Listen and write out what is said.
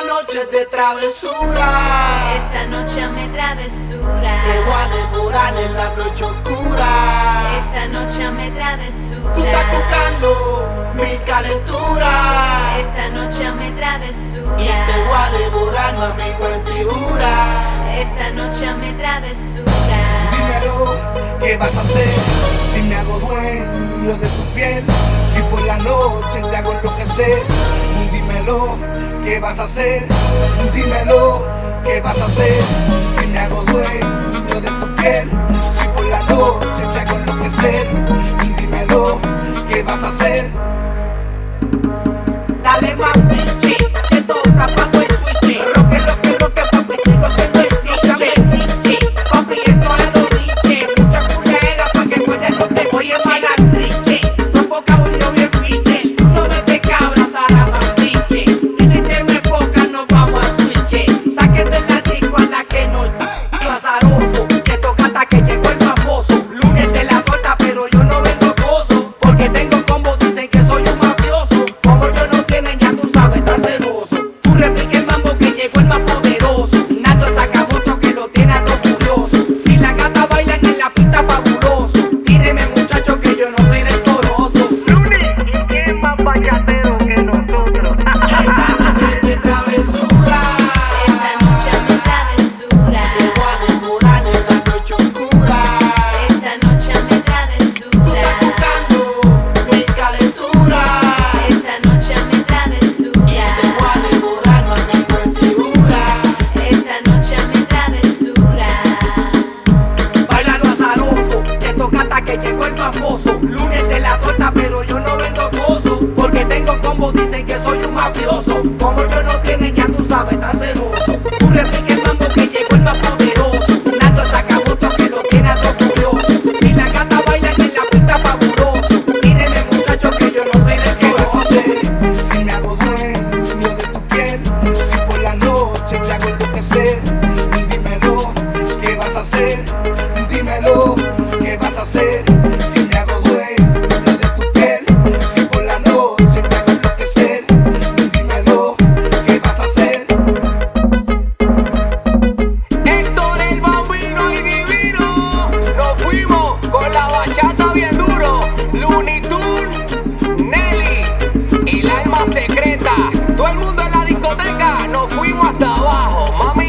noche es de travesura. Esta noche me travesura. Te voy a devorar en la noche oscura. Esta noche me travesura. Tú estás buscando mi calentura. Esta noche me travesura. Y te voy a devorar, mami, con figura. Esta noche me travesura. Dímelo, ¿qué vas a hacer si me hago dueño de tu piel? Si por la noche te hago enloquecer. Dímelo, ¿qué vas a hacer? Dímelo, ¿qué vas a hacer si me hago dueño de tu piel? Si por la noche te hago enloquecer. Dímelo, ¿qué vas a hacer? Dale más pinche, que toca pago el switch. Roque, papi, sigo siendo el DJ. Papi, esto es lo dije. Mucha culera pa' que muerde no te voy a malandriche. Tu boca yo bien pinche. No me te cabras a la mambiche. Y si te me enfocas nos vamos a switch. Sáquete la disco a la que no azaroso. Que toca hasta que llegó el famoso. Lunes de la torta, pero yo no vengo gozo. Porque tengo combo, dicen que soy un mafioso. Como yo no tienen, ya tú sabes, tan celoso. Tú replica el mambo que llegó el más poderoso. Nando saca otro que lo tiene a todo furioso. Si la gata bailan en la pista, fabuloso. Tíreme, muchacho, que yo no soy rencoroso. ¿Y quién más bachatero que nosotros? Esta noche es de travesura. Esta noche me travesura. Te voy a devorar en la noche oscura. Esta noche me Tú travesura. estás buscando mi calentura. Esta noche me Y travesura. te voy a devorar, mami, con figura. Esta noche me travesura. Bailalo azaroso, que toca hasta que llegó el famoso. Lunes de la torta, pero yo no vendo gozo. Porque tengo combo, dicen que soy un mafioso. Como yo no tienen, ya tú sabes, tan celoso. Tú replica el mambo que llegó el más poderoso. Nando saca otro que lo tiene a todo furioso. Si la gata bailan en la pista, fabuloso. Tíreme, muchacho, que yo no soy de ¿Qué vas a hacer rencoroso. si me hago dueño de tu piel? Si por la noche te hago enloquecer. Dímelo, ¿qué vas a hacer? Dímelo, ¿qué vas a hacer si me hago dueño de tu piel? Si por la noche te hago enloquecer. Dímelo, ¿qué vas a hacer? Héctor el Bambino y Divino. Nos fuimos con la bachata bien duro. Looney Tunes, Nelly y la alma secreta. Todo el mundo en la discoteca. Nos fuimos hasta abajo, mami.